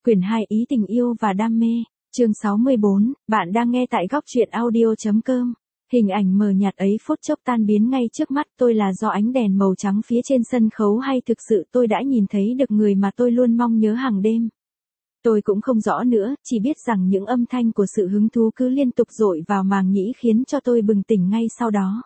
Quyển 2 Ý tình yêu và đam mê, chương 64, bạn đang nghe tại góc truyện audio.com. Hình ảnh mờ nhạt ấy phút chốc tan biến ngay trước mắt tôi là do ánh đèn màu trắng phía trên sân khấu hay thực sự tôi đã nhìn thấy được người mà tôi luôn mong nhớ hàng đêm. Tôi cũng không rõ nữa, chỉ biết rằng những âm thanh của sự hứng thú cứ liên tục dội vào màng nhĩ khiến cho tôi bừng tỉnh ngay sau đó.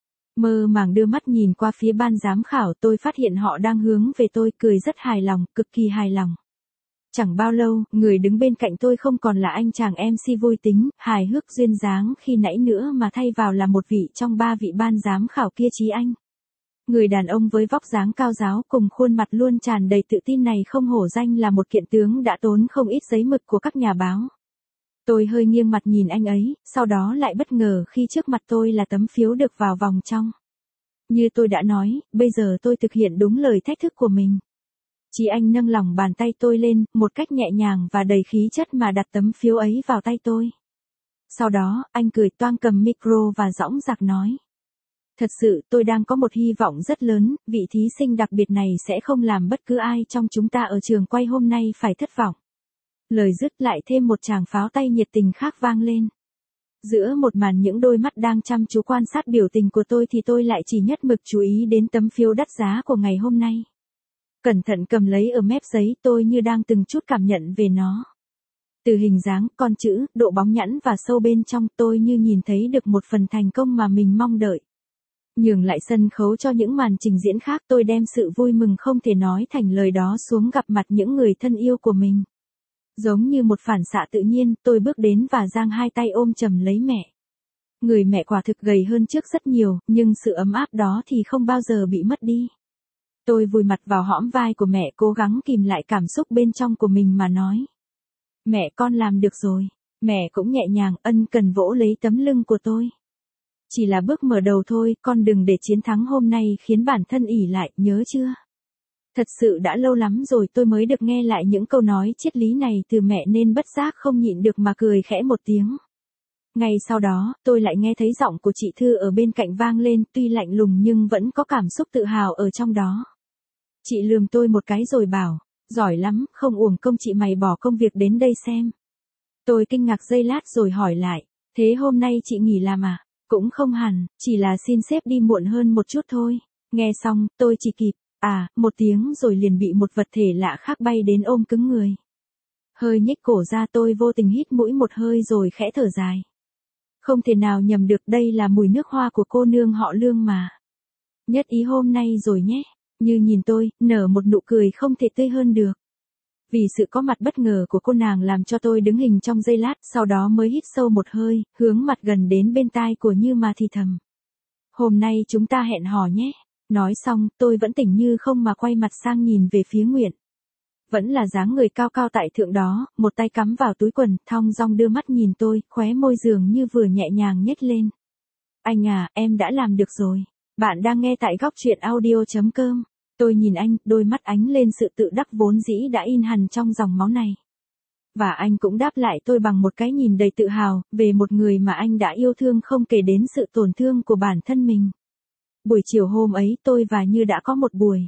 Mơ màng đưa mắt nhìn qua phía ban giám khảo, tôi phát hiện họ đang hướng về tôi, cười rất hài lòng, cực kỳ hài lòng. Chẳng bao lâu, người đứng bên cạnh tôi không còn là anh chàng MC vui tính, hài hước duyên dáng khi nãy nữa mà thay vào là một vị trong ba vị ban giám khảo kia Chí Anh. Người đàn ông với vóc dáng cao ráo cùng khuôn mặt luôn tràn đầy tự tin này không hổ danh là một kiện tướng đã tốn không ít giấy mực của các nhà báo. Tôi hơi nghiêng mặt nhìn anh ấy, sau đó lại bất ngờ khi trước mặt tôi là tấm phiếu được vào vòng trong. Như tôi đã nói, bây giờ tôi thực hiện đúng lời thách thức của mình. Chí Anh nâng lòng bàn tay tôi lên, một cách nhẹ nhàng và đầy khí chất mà đặt tấm phiếu ấy vào tay tôi. Sau đó, anh cười toang cầm micro và dõng dạc nói. Thật sự tôi đang có một hy vọng rất lớn, vị thí sinh đặc biệt này sẽ không làm bất cứ ai trong chúng ta ở trường quay hôm nay phải thất vọng. Lời dứt lại thêm một tràng pháo tay nhiệt tình khác vang lên. Giữa một màn những đôi mắt đang chăm chú quan sát biểu tình của tôi thì tôi lại chỉ nhất mực chú ý đến tấm phiếu đắt giá của ngày hôm nay. Cẩn thận cầm lấy ở mép giấy, tôi như đang từng chút cảm nhận về nó. Từ hình dáng, con chữ, độ bóng nhẵn và sâu bên trong, tôi như nhìn thấy được một phần thành công mà mình mong đợi. Nhường lại sân khấu cho những màn trình diễn khác, tôi đem sự vui mừng không thể nói thành lời đó xuống gặp mặt những người thân yêu của mình. Giống như một phản xạ tự nhiên, tôi bước đến và giang hai tay ôm chầm lấy mẹ. Người mẹ quả thực gầy hơn trước rất nhiều, nhưng sự ấm áp đó thì không bao giờ bị mất đi. Tôi vùi mặt vào hõm vai của mẹ, cố gắng kìm lại cảm xúc bên trong của mình mà nói. Mẹ, con làm được rồi. Mẹ cũng nhẹ nhàng ân cần vỗ lấy tấm lưng của tôi. Chỉ là bước mở đầu thôi, con đừng để chiến thắng hôm nay khiến bản thân ỷ lại, nhớ chưa? Thật sự đã lâu lắm rồi tôi mới được nghe lại những câu nói triết lý này từ mẹ nên bất giác không nhịn được mà cười khẽ một tiếng. Ngay sau đó, tôi lại nghe thấy giọng của chị Thư ở bên cạnh vang lên, tuy lạnh lùng nhưng vẫn có cảm xúc tự hào ở trong đó. Chị lườm tôi một cái rồi bảo, giỏi lắm, không uổng công chị mày bỏ công việc đến đây xem. Tôi kinh ngạc giây lát rồi hỏi lại, thế hôm nay chị nghỉ làm à? Cũng không hẳn, chỉ là xin sếp đi muộn hơn một chút thôi. Nghe xong, tôi chỉ kịp, một tiếng rồi liền bị một vật thể lạ khác bay đến ôm cứng người. Hơi nhếch cổ ra, tôi vô tình hít mũi một hơi rồi khẽ thở dài. Không thể nào nhầm được, đây là mùi nước hoa của cô nương họ Lương mà. Nhất ý hôm nay rồi nhé. Như nhìn tôi, nở một nụ cười không thể tươi hơn được. Vì sự có mặt bất ngờ của cô nàng làm cho tôi đứng hình trong giây lát, sau đó mới hít sâu một hơi, hướng mặt gần đến bên tai của Như mà thì thầm. Hôm nay chúng ta hẹn hò nhé. Nói xong, tôi vẫn tỉnh như không mà quay mặt sang nhìn về phía Nguyện. Vẫn là dáng người cao cao tại thượng đó, một tay cắm vào túi quần, thong dong đưa mắt nhìn tôi, khóe môi dường như vừa nhẹ nhàng nhếch lên. Anh à, em đã làm được rồi. Bạn đang nghe tại góc truyện audio.com. Tôi nhìn anh, đôi mắt ánh lên sự tự đắc vốn dĩ đã in hằn trong dòng máu này. Và anh cũng đáp lại tôi bằng một cái nhìn đầy tự hào, về một người mà anh đã yêu thương không kể đến sự tổn thương của bản thân mình. Buổi chiều hôm ấy tôi và Như đã có một buổi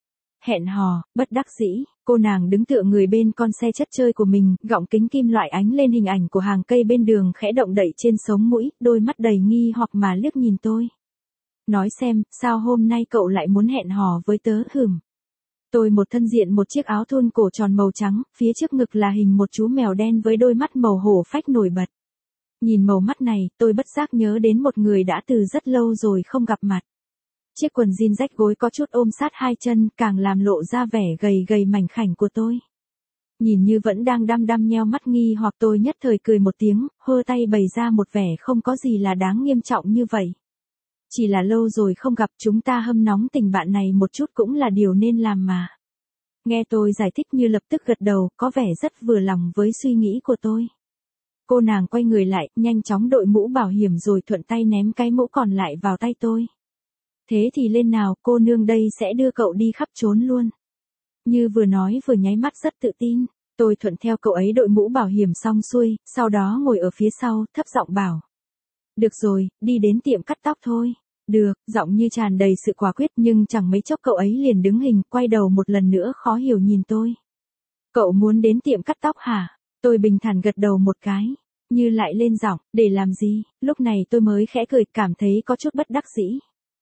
hẹn hò, bất đắc dĩ, cô nàng đứng tựa người bên con xe chất chơi của mình, gọng kính kim loại ánh lên hình ảnh của hàng cây bên đường khẽ động đậy trên sống mũi, đôi mắt đầy nghi hoặc mà liếc nhìn tôi. Nói xem, sao hôm nay cậu lại muốn hẹn hò với tớ hửm? Tôi một thân diện một chiếc áo thun cổ tròn màu trắng, phía trước ngực là hình một chú mèo đen với đôi mắt màu hổ phách nổi bật. Nhìn màu mắt này, tôi bất giác nhớ đến một người đã từ rất lâu rồi không gặp mặt. Chiếc quần jean rách gối có chút ôm sát hai chân, càng làm lộ ra vẻ gầy gầy mảnh khảnh của tôi. Nhìn Như vẫn đang đăm đăm nheo mắt nghi hoặc tôi nhất thời cười một tiếng, hơ tay bày ra một vẻ không có gì là đáng nghiêm trọng như vậy. Chỉ là lâu rồi không gặp, chúng ta hâm nóng tình bạn này một chút cũng là điều nên làm mà. Nghe tôi giải thích Như lập tức gật đầu, có vẻ rất vừa lòng với suy nghĩ của tôi. Cô nàng quay người lại, nhanh chóng đội mũ bảo hiểm rồi thuận tay ném cái mũ còn lại vào tay tôi. Thế thì lên nào, cô nương đây sẽ đưa cậu đi khắp trốn luôn. Như vừa nói vừa nháy mắt rất tự tin, tôi thuận theo cậu ấy đội mũ bảo hiểm xong xuôi, sau đó ngồi ở phía sau, thấp giọng bảo. Được rồi, đi đến tiệm cắt tóc thôi. Được, giọng Như tràn đầy sự quả quyết nhưng chẳng mấy chốc cậu ấy liền đứng hình, quay đầu một lần nữa khó hiểu nhìn tôi. Cậu muốn đến tiệm cắt tóc hả? Tôi bình thản gật đầu một cái. Như lại lên giọng, để làm gì? Lúc này tôi mới khẽ cười, cảm thấy có chút bất đắc dĩ.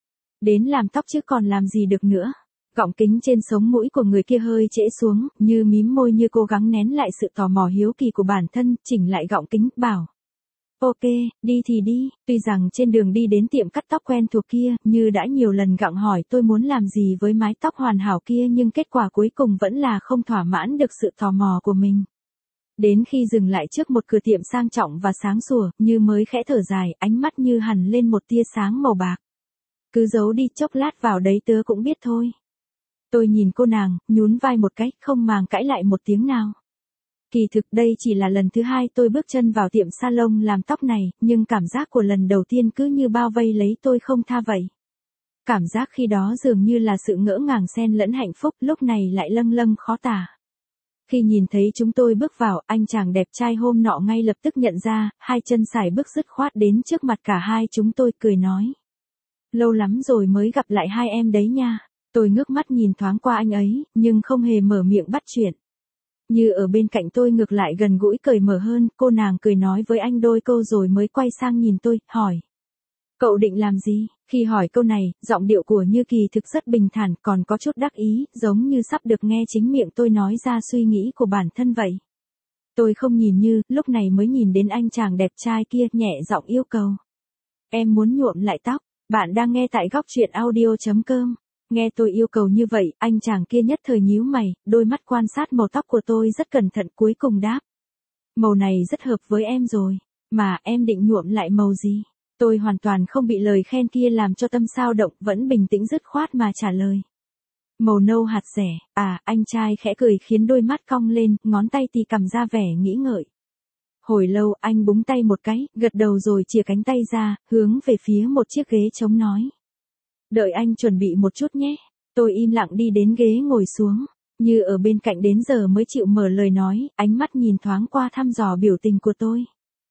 Đến làm tóc chứ còn làm gì được nữa. Gọng kính trên sống mũi của người kia hơi trễ xuống, như mím môi như cố gắng nén lại sự tò mò hiếu kỳ của bản thân, chỉnh lại gọng kính, bảo. Ok, đi thì đi, tuy rằng trên đường đi đến tiệm cắt tóc quen thuộc kia, Như đã nhiều lần gặng hỏi tôi muốn làm gì với mái tóc hoàn hảo kia nhưng kết quả cuối cùng vẫn là không thỏa mãn được sự tò mò của mình. Đến khi dừng lại trước một cửa tiệm sang trọng và sáng sủa, Như mới khẽ thở dài, ánh mắt Như hằn lên một tia sáng màu bạc. Cứ giấu đi, chốc lát vào đấy tớ cũng biết thôi. Tôi nhìn cô nàng, nhún vai một cái, không màng cãi lại một tiếng nào. Kỳ thực đây chỉ là lần thứ 2 tôi bước chân vào tiệm salon làm tóc này, nhưng cảm giác của lần đầu tiên cứ như bao vây lấy tôi không tha vậy. Cảm giác khi đó dường như là sự ngỡ ngàng xen lẫn hạnh phúc, lúc này lại lâng lâng khó tả. Khi nhìn thấy chúng tôi bước vào, anh chàng đẹp trai hôm nọ ngay lập tức nhận ra, hai chân sải bước dứt khoát đến trước mặt cả hai chúng tôi, cười nói. Lâu lắm rồi mới gặp lại hai em đấy nha. Tôi ngước mắt nhìn thoáng qua anh ấy, nhưng không hề mở miệng bắt chuyện. Như ở bên cạnh tôi ngược lại gần gũi cởi mở hơn, cô nàng cười nói với anh đôi câu rồi mới quay sang nhìn tôi, hỏi. Cậu định làm gì? Khi hỏi câu này, giọng điệu của Như kỳ thực rất bình thản, còn có chút đắc ý, giống như sắp được nghe chính miệng tôi nói ra suy nghĩ của bản thân vậy. Tôi không nhìn Như, lúc này mới nhìn đến anh chàng đẹp trai kia, nhẹ giọng yêu cầu. Em muốn nhuộm lại tóc. Bạn đang nghe tại góc truyện audio.com. Nghe tôi yêu cầu như vậy, anh chàng kia nhất thời nhíu mày, đôi mắt quan sát màu tóc của tôi rất cẩn thận, cuối cùng đáp. Màu này rất hợp với em rồi, mà em định nhuộm lại màu gì? Tôi hoàn toàn không bị lời khen kia làm cho tâm xao động, vẫn bình tĩnh dứt khoát mà trả lời. Màu nâu hạt rẻ. Anh trai khẽ cười khiến đôi mắt cong lên, ngón tay tì cầm ra vẻ nghĩ ngợi. Hồi lâu anh búng tay một cái, gật đầu rồi chìa cánh tay ra, hướng về phía một chiếc ghế trống nói. Đợi anh chuẩn bị một chút nhé. Tôi im lặng đi đến ghế ngồi xuống. Như ở bên cạnh đến giờ mới chịu mở lời nói, ánh mắt nhìn thoáng qua thăm dò biểu tình của tôi.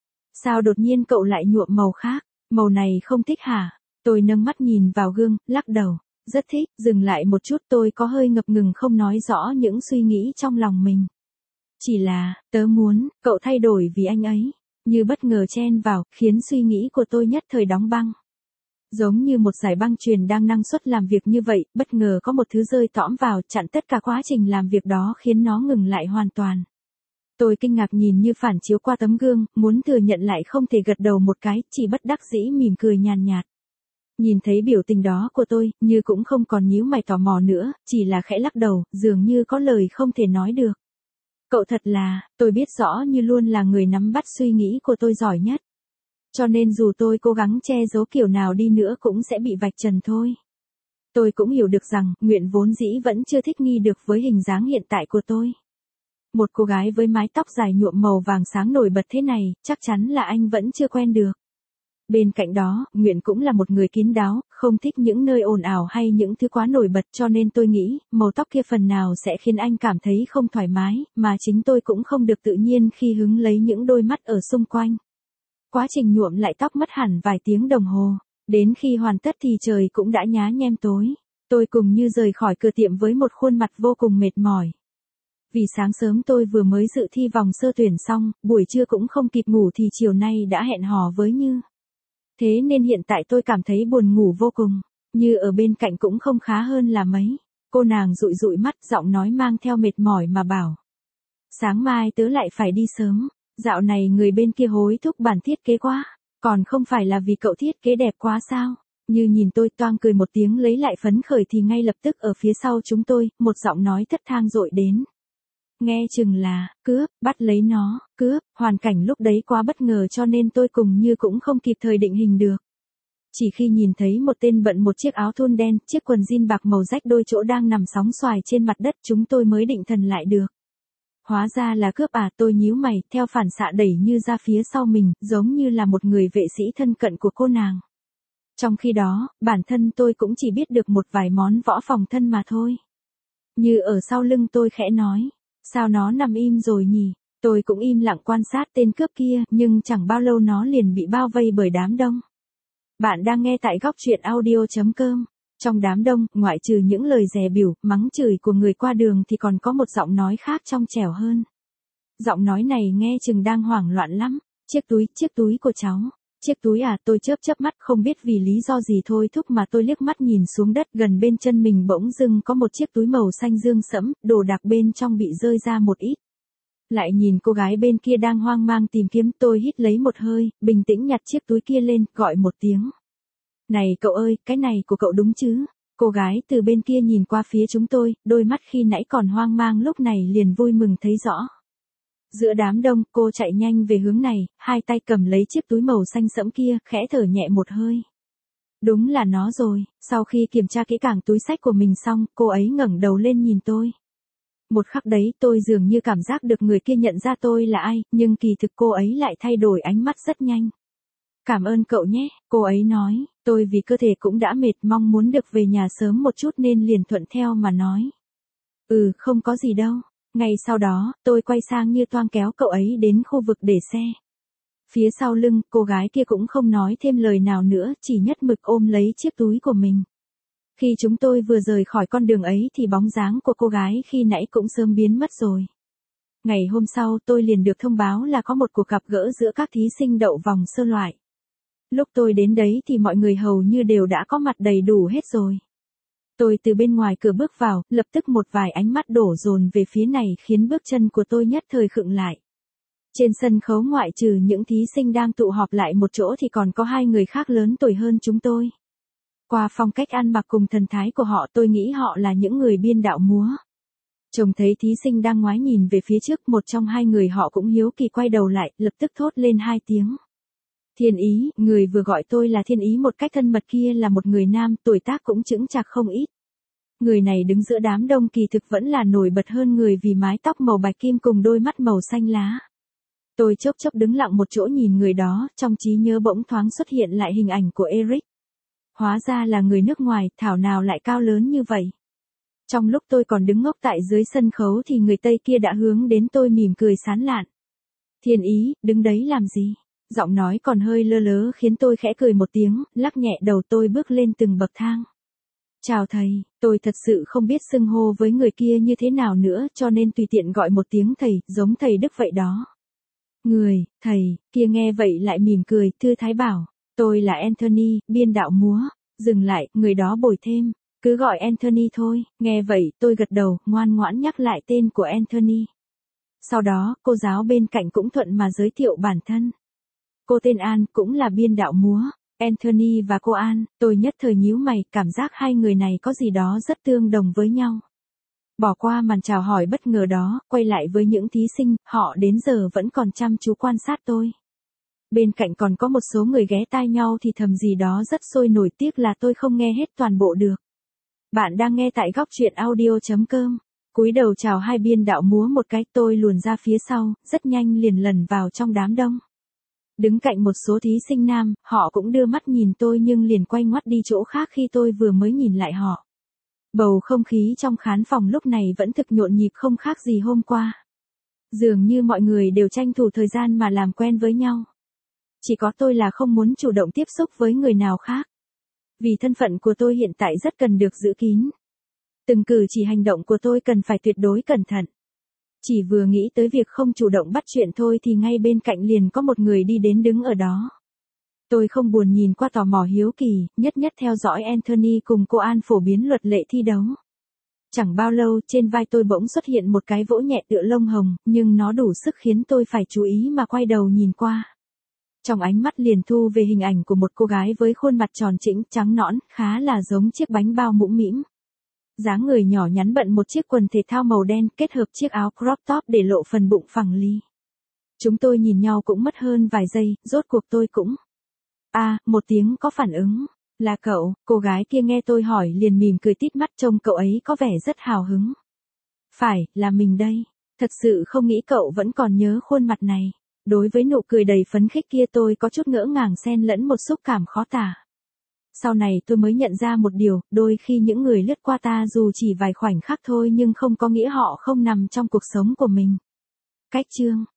Sao đột nhiên cậu lại nhuộm màu khác? Màu này không thích hả? Tôi nâng mắt nhìn vào gương, lắc đầu. Rất thích, dừng lại một chút tôi có hơi ngập ngừng không nói rõ những suy nghĩ trong lòng mình. Chỉ là, tớ muốn, cậu thay đổi vì anh ấy. Như bất ngờ chen vào, khiến suy nghĩ của tôi nhất thời đóng băng. Giống như một giải băng chuyền đang năng suất làm việc như vậy, bất ngờ có một thứ rơi tõm vào, chặn tất cả quá trình làm việc đó khiến nó ngừng lại hoàn toàn. Tôi kinh ngạc nhìn Như phản chiếu qua tấm gương, muốn thừa nhận lại không thể gật đầu một cái, chỉ bất đắc dĩ mỉm cười nhàn nhạt. Nhìn thấy biểu tình đó của tôi, Như cũng không còn nhíu mày tò mò nữa, chỉ là khẽ lắc đầu, dường như có lời không thể nói được. Cậu thật là, tôi biết rõ Như luôn là người nắm bắt suy nghĩ của tôi giỏi nhất. Cho nên dù tôi cố gắng che giấu kiểu nào đi nữa cũng sẽ bị vạch trần thôi. Tôi cũng hiểu được rằng, Nguyện vốn dĩ vẫn chưa thích nghi được với hình dáng hiện tại của tôi. Một cô gái với mái tóc dài nhuộm màu vàng sáng nổi bật thế này, chắc chắn là anh vẫn chưa quen được. Bên cạnh đó, Nguyện cũng là một người kín đáo, không thích những nơi ồn ào hay những thứ quá nổi bật, cho nên tôi nghĩ, màu tóc kia phần nào sẽ khiến anh cảm thấy không thoải mái, mà chính tôi cũng không được tự nhiên khi hứng lấy những đôi mắt ở xung quanh. Quá trình nhuộm lại tóc mất hẳn vài tiếng đồng hồ, đến khi hoàn tất thì trời cũng đã nhá nhem tối. Tôi cùng Như rời khỏi cửa tiệm với một khuôn mặt vô cùng mệt mỏi. Vì sáng sớm tôi vừa mới dự thi vòng sơ tuyển xong, buổi trưa cũng không kịp ngủ thì chiều nay đã hẹn hò với Như. Thế nên hiện tại tôi cảm thấy buồn ngủ vô cùng, Như ở bên cạnh cũng không khá hơn là mấy. Cô nàng dụi dụi mắt, giọng nói mang theo mệt mỏi mà bảo. Sáng mai tớ lại phải đi sớm, dạo này người bên kia hối thúc bản thiết kế quá, còn không phải là vì cậu thiết kế đẹp quá sao? Như nhìn tôi toang cười một tiếng lấy lại phấn khởi thì ngay lập tức ở phía sau chúng tôi, một giọng nói thất thang dội đến. Nghe chừng là, cướp, bắt lấy nó, cướp, hoàn cảnh lúc đấy quá bất ngờ cho nên tôi cùng Như cũng không kịp thời định hình được. Chỉ khi nhìn thấy một tên bận một chiếc áo thun đen, chiếc quần jean bạc màu rách đôi chỗ đang nằm sóng xoài trên mặt đất chúng tôi mới định thần lại được. Hóa ra là cướp à, tôi nhíu mày, theo phản xạ đẩy Như ra phía sau mình, giống như là một người vệ sĩ thân cận của cô nàng. Trong khi đó, bản thân tôi cũng chỉ biết được một vài món võ phòng thân mà thôi. Như ở sau lưng tôi khẽ nói, sao nó nằm im rồi nhỉ? Tôi cũng im lặng quan sát tên cướp kia, nhưng chẳng bao lâu nó liền bị bao vây bởi đám đông. Bạn đang nghe tại góc truyện audio.com. Trong đám đông, ngoại trừ những lời dè bỉu, mắng chửi của người qua đường thì còn có một giọng nói khác trong trẻo hơn. Giọng nói này nghe chừng đang hoảng loạn lắm. Chiếc túi của cháu. Chiếc túi à, tôi chớp mắt không biết vì lý do gì thôi thúc mà tôi liếc mắt nhìn xuống đất gần bên chân mình bỗng dưng có một chiếc túi màu xanh dương sẫm, đồ đạc bên trong bị rơi ra một ít. Lại nhìn cô gái bên kia đang hoang mang tìm kiếm, tôi hít lấy một hơi, bình tĩnh nhặt chiếc túi kia lên, gọi một tiếng. Này cậu ơi, cái này của cậu đúng chứ? Cô gái từ bên kia nhìn qua phía chúng tôi, đôi mắt khi nãy còn hoang mang lúc này liền vui mừng thấy rõ. Giữa đám đông, cô chạy nhanh về hướng này, hai tay cầm lấy chiếc túi màu xanh sẫm kia, khẽ thở nhẹ một hơi. Đúng là nó rồi, sau khi kiểm tra kỹ càng túi xách của mình xong, cô ấy ngẩng đầu lên nhìn tôi. Một khắc đấy tôi dường như cảm giác được người kia nhận ra tôi là ai, nhưng kỳ thực cô ấy lại thay đổi ánh mắt rất nhanh. Cảm ơn cậu nhé, cô ấy nói, tôi vì cơ thể cũng đã mệt mong muốn được về nhà sớm một chút nên liền thuận theo mà nói. Không có gì đâu. Ngay sau đó, tôi quay sang như toang kéo cậu ấy đến khu vực để xe. Phía sau lưng, cô gái kia cũng không nói thêm lời nào nữa, chỉ nhất mực ôm lấy chiếc túi của mình. Khi chúng tôi vừa rời khỏi con đường ấy thì bóng dáng của cô gái khi nãy cũng sớm biến mất rồi. Ngày hôm sau tôi liền được thông báo là có một cuộc gặp gỡ giữa các thí sinh đậu vòng sơ loại. Lúc tôi đến đấy thì mọi người hầu như đều đã có mặt đầy đủ hết rồi. Tôi từ bên ngoài cửa bước vào, lập tức một vài ánh mắt đổ dồn về phía này khiến bước chân của tôi nhất thời khựng lại. Trên sân khấu ngoại trừ những thí sinh đang tụ họp lại một chỗ thì còn có hai người khác lớn tuổi hơn chúng tôi. Qua phong cách ăn mặc cùng thần thái của họ tôi nghĩ họ là những người biên đạo múa. Trông thấy thí sinh đang ngoái nhìn về phía trước, một trong hai người họ cũng hiếu kỳ quay đầu lại, lập tức thốt lên hai tiếng. Thiên Ý, người vừa gọi tôi là Thiên Ý một cách thân mật kia là một người nam, tuổi tác cũng chững chạc không ít. Người này đứng giữa đám đông kỳ thực vẫn là nổi bật hơn người vì mái tóc màu bạch kim cùng đôi mắt màu xanh lá. Tôi chốc đứng lặng một chỗ nhìn người đó, trong trí nhớ bỗng thoáng xuất hiện lại hình ảnh của Eric. Hóa ra là người nước ngoài, thảo nào lại cao lớn như vậy. Trong lúc tôi còn đứng ngốc tại dưới sân khấu thì người Tây kia đã hướng đến tôi mỉm cười sán lạn. Thiên Ý, đứng đấy làm gì? Giọng nói còn hơi lơ lớ khiến tôi khẽ cười một tiếng, lắc nhẹ đầu tôi bước lên từng bậc thang. Chào thầy, tôi thật sự không biết xưng hô với người kia như thế nào nữa cho nên tùy tiện gọi một tiếng thầy, giống thầy Đức vậy đó. Thầy, kia nghe vậy lại mỉm cười, thư thái bảo, tôi là Anthony, biên đạo múa. Dừng lại, người đó bồi thêm, cứ gọi Anthony thôi, nghe vậy tôi gật đầu, ngoan ngoãn nhắc lại tên của Anthony. Sau đó, cô giáo bên cạnh cũng thuận mà giới thiệu bản thân. Cô tên An, cũng là biên đạo múa. Anthony và cô An, tôi nhất thời nhíu mày, cảm giác hai người này có gì đó rất tương đồng với nhau. Bỏ qua màn chào hỏi bất ngờ đó, quay lại với những thí sinh, họ đến giờ vẫn còn chăm chú quan sát tôi. Bên cạnh còn có một số người ghé tai nhau thì thầm gì đó rất sôi nổi, tiếc là tôi không nghe hết toàn bộ được. Bạn đang nghe tại góc truyện audio.com. Cúi đầu chào hai biên đạo múa một cái, tôi luồn ra phía sau, rất nhanh liền lẩn vào trong đám đông. Đứng cạnh một số thí sinh nam, họ cũng đưa mắt nhìn tôi nhưng liền quay ngoắt đi chỗ khác khi tôi vừa mới nhìn lại họ. Bầu không khí trong khán phòng lúc này vẫn thực nhộn nhịp không khác gì hôm qua. Dường như mọi người đều tranh thủ thời gian mà làm quen với nhau. Chỉ có tôi là không muốn chủ động tiếp xúc với người nào khác. Vì thân phận của tôi hiện tại rất cần được giữ kín. Từng cử chỉ hành động của tôi cần phải tuyệt đối cẩn thận. Chỉ vừa nghĩ tới việc không chủ động bắt chuyện thôi thì ngay bên cạnh liền có một người đi đến đứng ở đó. Tôi không buồn nhìn qua tò mò hiếu kỳ, nhất theo dõi Anthony cùng cô An phổ biến luật lệ thi đấu. Chẳng bao lâu trên vai tôi bỗng xuất hiện một cái vỗ nhẹ tựa lông hồng, nhưng nó đủ sức khiến tôi phải chú ý mà quay đầu nhìn qua. Trong ánh mắt liền thu về hình ảnh của một cô gái với khuôn mặt tròn trĩnh, trắng nõn, khá là giống chiếc bánh bao mũm mĩm. Dáng người nhỏ nhắn bận một chiếc quần thể thao màu đen kết hợp chiếc áo crop top để lộ phần bụng phẳng lì. Chúng tôi nhìn nhau cũng mất hơn vài giây, rốt cuộc tôi cũng. Một tiếng có phản ứng. Là cậu, cô gái kia nghe tôi hỏi liền mỉm cười tít mắt, trông cậu ấy có vẻ rất hào hứng. Phải, là mình đây. Thật sự không nghĩ cậu vẫn còn nhớ khuôn mặt này. Đối với nụ cười đầy phấn khích kia tôi có chút ngỡ ngàng xen lẫn một xúc cảm khó tả. Sau này tôi mới nhận ra một điều, đôi khi những người lướt qua ta dù chỉ vài khoảnh khắc thôi nhưng không có nghĩa họ không nằm trong cuộc sống của mình. Cách chương